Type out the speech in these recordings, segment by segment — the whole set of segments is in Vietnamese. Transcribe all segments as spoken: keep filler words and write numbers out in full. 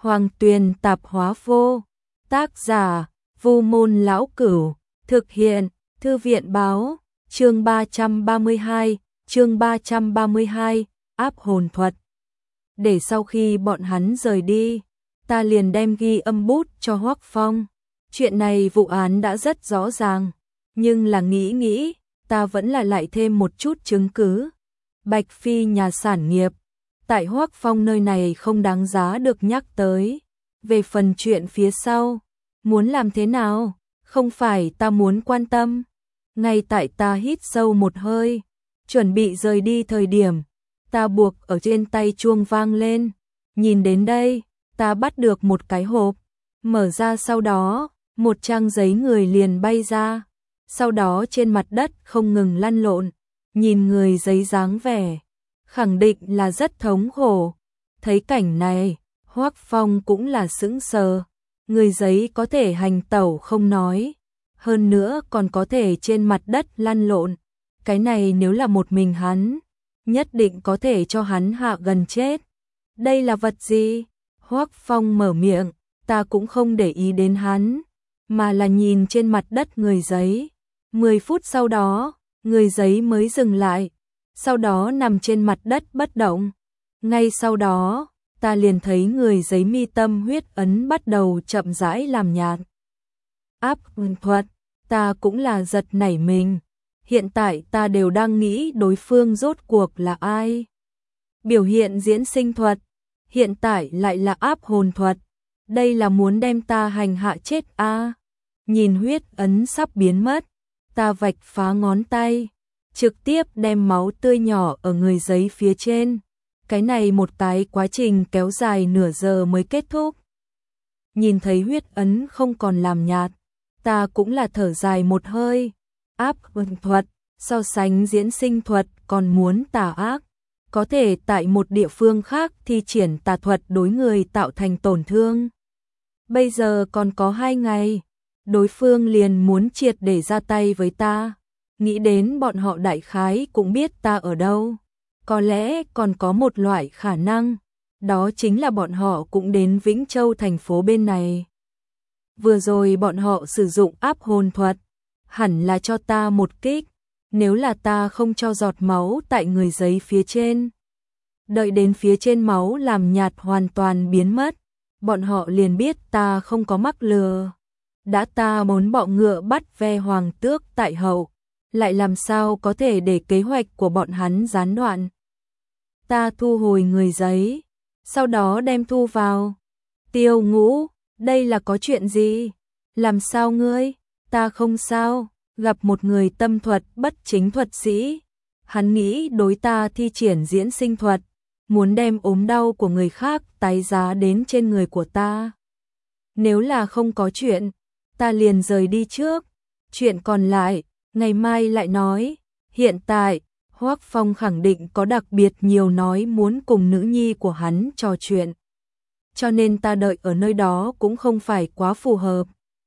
Hoàng Tuyền Tạp Hóa Vô. Tác giả Vu Môn Lão Cửu. Thực hiện Thư viện Báo. Chương ba trăm ba mươi hai, chương ba trăm ba mươi hai, áp hồn thuật. Để sau khi bọn hắn rời đi, ta liền đem ghi âm bút cho Hoắc Phong. Chuyện này vụ án đã rất rõ ràng, nhưng là nghĩ nghĩ, ta vẫn là lại thêm một chút chứng cứ. Bạch Phi nhà sản nghiệp, tại Hoắc Phong nơi này không đáng giá được nhắc tới. Về phần chuyện phía sau, muốn làm thế nào, không phải ta muốn quan tâm. Ngay tại ta hít sâu một hơi, chuẩn bị rời đi thời điểm, ta buộc ở trên tay chuông vang lên. Nhìn đến đây, ta bắt được một cái hộp, mở ra sau đó, một trang giấy người liền bay ra. Sau đó trên mặt đất không ngừng lăn lộn, nhìn người giấy dáng vẻ, khẳng định là rất thống khổ. Thấy cảnh này, Hoắc Phong cũng là sững sờ. Người giấy có thể hành tẩu không nói, hơn nữa còn có thể trên mặt đất lăn lộn. Cái này nếu là một mình hắn, nhất định có thể cho hắn hạ gần chết. Đây là vật gì? Hoắc Phong mở miệng, ta cũng không để ý đến hắn, mà là nhìn trên mặt đất người giấy. Mười phút sau đó, người giấy mới dừng lại, sau đó nằm trên mặt đất bất động. Ngay sau đó, ta liền thấy người giấy mi tâm huyết ấn bắt đầu chậm rãi làm nhạt. Áp hồn thuật, ta cũng là giật nảy mình. Hiện tại ta đều đang nghĩ đối phương rốt cuộc là ai. Biểu hiện diễn sinh thuật, hiện tại lại là áp hồn thuật. Đây là muốn đem ta hành hạ chết a. À? Nhìn huyết ấn sắp biến mất, ta vạch phá ngón tay, trực tiếp đem máu tươi nhỏ ở người giấy phía trên. Cái này một cái quá trình kéo dài nửa giờ mới kết thúc. Nhìn thấy huyết ấn không còn làm nhạt, ta cũng là thở dài một hơi. Áp hồn thuật, so sánh diễn sinh thuật còn muốn tà ác. Có thể tại một địa phương khác thi triển tà thuật đối người tạo thành tổn thương. Bây giờ còn có hai ngày, đối phương liền muốn triệt để ra tay với ta. Nghĩ đến bọn họ đại khái cũng biết ta ở đâu. Có lẽ còn có một loại khả năng, đó chính là bọn họ cũng đến Vĩnh Châu thành phố bên này. Vừa rồi bọn họ sử dụng áp hồn thuật, hẳn là cho ta một kích, nếu là ta không cho giọt máu tại người giấy phía trên. Đợi đến phía trên máu làm nhạt hoàn toàn biến mất, bọn họ liền biết ta không có mắc lừa. Đã ta muốn bọ ngựa bắt ve hoàng tước tại hậu, lại làm sao có thể để kế hoạch của bọn hắn gián đoạn. Ta thu hồi người giấy, sau đó đem thu vào. Tiêu Ngũ, đây là có chuyện gì? Làm sao ngươi? Ta không sao, gặp một người tâm thuật bất chính thuật sĩ. Hắn nghĩ đối ta thi triển diễn sinh thuật, muốn đem ốm đau của người khác tái giá đến trên người của ta. Nếu là không có chuyện, ta liền rời đi trước. Chuyện còn lại, ngày mai lại nói. Hiện tại, Hoắc Phong khẳng định có đặc biệt nhiều nói muốn cùng nữ nhi của hắn trò chuyện. Cho nên ta đợi ở nơi đó cũng không phải quá phù hợp.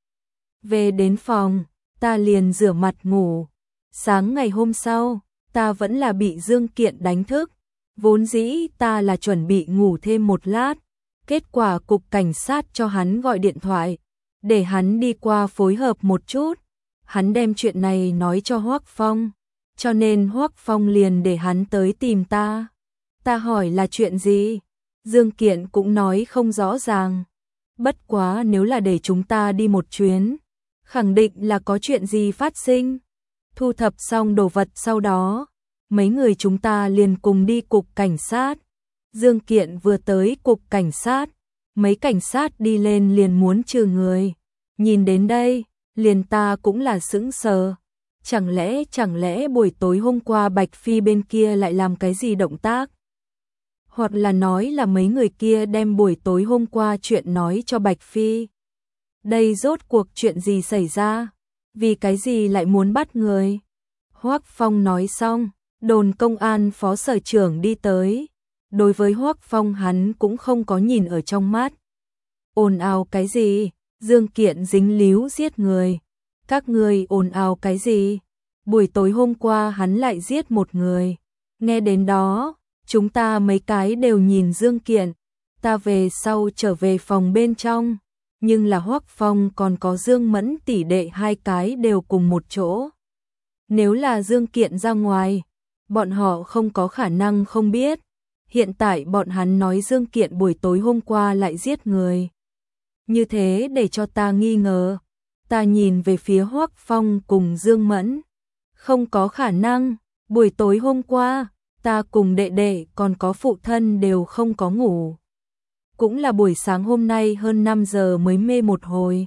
Về đến phòng, ta liền rửa mặt ngủ. Sáng ngày hôm sau, ta vẫn là bị Dương Kiện đánh thức. Vốn dĩ ta là chuẩn bị ngủ thêm một lát. Kết quả cục cảnh sát cho hắn gọi điện thoại, để hắn đi qua phối hợp một chút. Hắn đem chuyện này nói cho Hoắc Phong, cho nên Hoắc Phong liền để hắn tới tìm ta. Ta hỏi là chuyện gì? Dương Kiện cũng nói không rõ ràng. Bất quá nếu là để chúng ta đi một chuyến, khẳng định là có chuyện gì phát sinh. Thu thập xong đồ vật sau đó, mấy người chúng ta liền cùng đi cục cảnh sát. Dương Kiện vừa tới cục cảnh sát, mấy cảnh sát đi lên liền muốn trừ người. Nhìn đến đây, liền ta cũng là sững sờ. Chẳng lẽ chẳng lẽ buổi tối hôm qua Bạch Phi bên kia lại làm cái gì động tác? Hoặc là nói là mấy người kia đem buổi tối hôm qua chuyện nói cho Bạch Phi. Đây rốt cuộc chuyện gì xảy ra? Vì cái gì lại muốn bắt người? Hoắc Phong nói xong, đồn công an phó sở trưởng đi tới. Đối với Hoắc Phong hắn cũng không có nhìn ở trong mắt. Ồn ào cái gì? Dương Kiện dính líu giết người. Các người ồn ào cái gì? Buổi tối hôm qua hắn lại giết một người. Nghe đến đó, chúng ta mấy cái đều nhìn Dương Kiện. Ta về sau trở về phòng bên trong, nhưng là Hoắc Phong còn có Dương Mẫn tỷ đệ hai cái đều cùng một chỗ. Nếu là Dương Kiện ra ngoài, bọn họ không có khả năng không biết. Hiện tại bọn hắn nói Dương Kiện buổi tối hôm qua lại giết người. Như thế để cho ta nghi ngờ. Ta nhìn về phía Hoắc Phong cùng Dương Mẫn. Không có khả năng, buổi tối hôm qua, ta cùng đệ đệ còn có phụ thân đều không có ngủ. Cũng là buổi sáng hôm nay hơn năm giờ mới mê một hồi.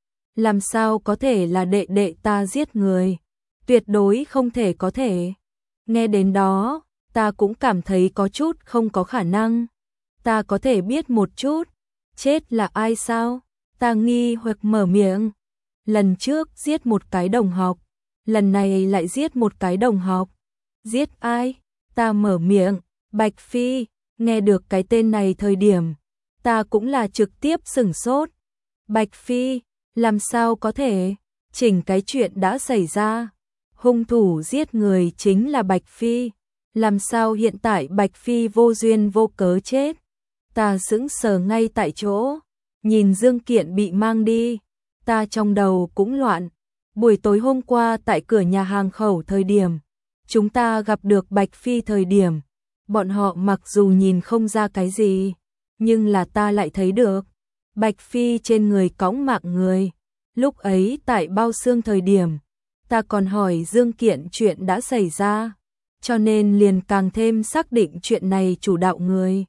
Làm sao có thể là đệ đệ ta giết người? Tuyệt đối không thể có thể. Nghe đến đó, ta cũng cảm thấy có chút không có khả năng. Ta có thể biết một chút, chết là ai sao? Ta nghi hoặc mở miệng. Lần trước giết một cái đồng học, lần này lại giết một cái đồng học. Giết ai? Ta mở miệng. Bạch Phi. Nghe được cái tên này thời điểm, ta cũng là trực tiếp sửng sốt. Bạch Phi, làm sao có thể? Chỉnh cái chuyện đã xảy ra. Hung thủ giết người chính là Bạch Phi. Làm sao hiện tại Bạch Phi vô duyên vô cớ chết? Ta sững sờ ngay tại chỗ, nhìn Dương Kiện bị mang đi, ta trong đầu cũng loạn. Buổi tối hôm qua tại cửa nhà hàng khẩu thời điểm, chúng ta gặp được Bạch Phi thời điểm, bọn họ mặc dù nhìn không ra cái gì, nhưng là ta lại thấy được. Bạch Phi trên người cõng mạng người, lúc ấy tại bao xương thời điểm, ta còn hỏi Dương Kiện chuyện đã xảy ra, cho nên liền càng thêm xác định chuyện này chủ đạo người.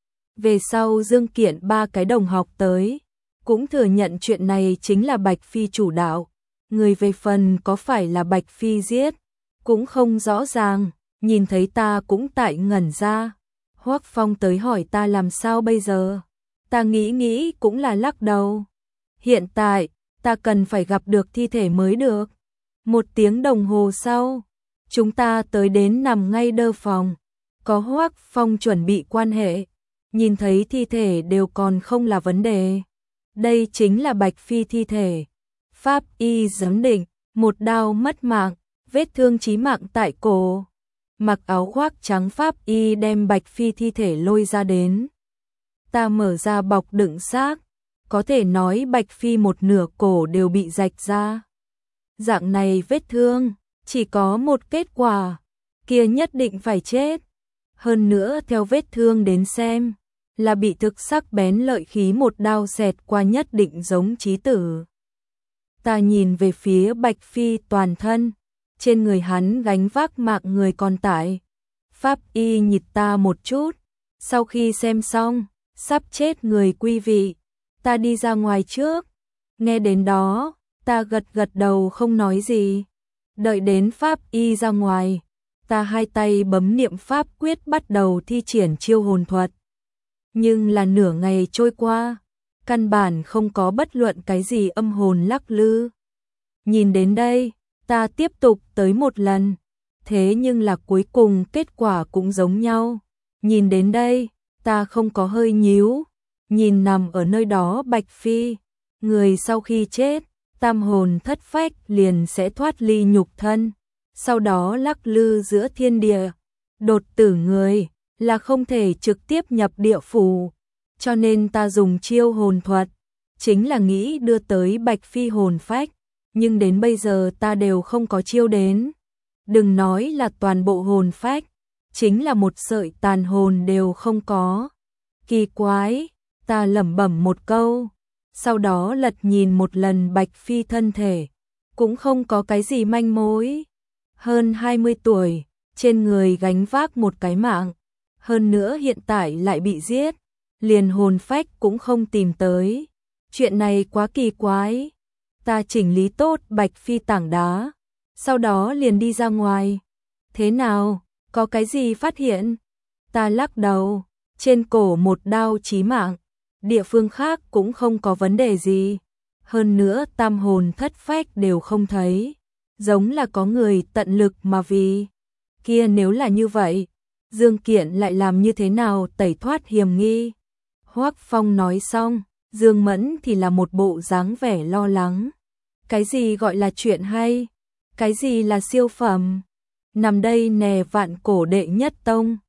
Về sau Dương Kiện ba cái đồng học tới, cũng thừa nhận chuyện này chính là Bạch Phi chủ đạo. Người về phần có phải là Bạch Phi giết, cũng không rõ ràng, nhìn thấy ta cũng tại ngẩn ra. Hoắc Phong tới hỏi ta làm sao bây giờ, ta nghĩ nghĩ cũng là lắc đầu. Hiện tại, ta cần phải gặp được thi thể mới được. Một tiếng đồng hồ sau, chúng ta tới đến nằm ngay đơ phòng, có Hoắc Phong chuẩn bị quan hệ, nhìn thấy thi thể đều còn không là vấn đề. Đây chính là Bạch Phi thi thể. Pháp y giám định, một đao mất mạng, vết thương chí mạng tại cổ. Mặc áo khoác trắng Pháp y đem Bạch Phi thi thể lôi ra đến. Ta mở ra bọc đựng xác, có thể nói Bạch Phi một nửa cổ đều bị rạch ra. Dạng này vết thương, chỉ có một kết quả, kia nhất định phải chết. Hơn nữa theo vết thương đến xem, là bị thực sắc bén lợi khí một đao xẹt qua nhất định giống chí tử. Ta nhìn về phía Bạch Phi toàn thân, trên người hắn gánh vác mạng người còn tại. Pháp y nhịt ta một chút, sau khi xem xong, sắp chết người quý vị, ta đi ra ngoài trước. Nghe đến đó, ta gật gật đầu không nói gì. Đợi đến Pháp y ra ngoài, ta hai tay bấm niệm pháp quyết bắt đầu thi triển chiêu hồn thuật. Nhưng là nửa ngày trôi qua, căn bản không có bất luận cái gì âm hồn lắc lư. Nhìn đến đây, ta tiếp tục tới một lần, thế nhưng là cuối cùng kết quả cũng giống nhau. Nhìn đến đây, ta không có hơi nhíu, nhìn nằm ở nơi đó Bạch Phi, người sau khi chết, tam hồn thất phách liền sẽ thoát ly nhục thân, sau đó lắc lư giữa thiên địa. Đột tử người là không thể trực tiếp nhập địa phủ, cho nên ta dùng chiêu hồn thuật, chính là nghĩ đưa tới Bạch Phi hồn phách, nhưng đến bây giờ ta đều không có chiêu đến. Đừng nói là toàn bộ hồn phách, chính là một sợi tàn hồn đều không có. Kỳ quái, ta lẩm bẩm một câu, sau đó lật nhìn một lần Bạch Phi thân thể, cũng không có cái gì manh mối. Hơn hai mươi tuổi, trên người gánh vác một cái mạng, hơn nữa hiện tại lại bị giết, liền hồn phách cũng không tìm tới. Chuyện này quá kỳ quái. Ta chỉnh lý tốt Bạch Phi tảng đá, sau đó liền đi ra ngoài. Thế nào, có cái gì phát hiện? Ta lắc đầu, trên cổ một đao chí mạng, địa phương khác cũng không có vấn đề gì. Hơn nữa tam hồn thất phách đều không thấy, giống là có người tận lực mà vì. Kia nếu là như vậy, Dương Kiện lại làm như thế nào tẩy thoát hiểm nghi? Hoắc Phong nói xong, Dương Mẫn thì là một bộ dáng vẻ lo lắng. Cái gì gọi là chuyện hay? Cái gì là siêu phẩm? Nằm đây nè vạn cổ đệ nhất tông,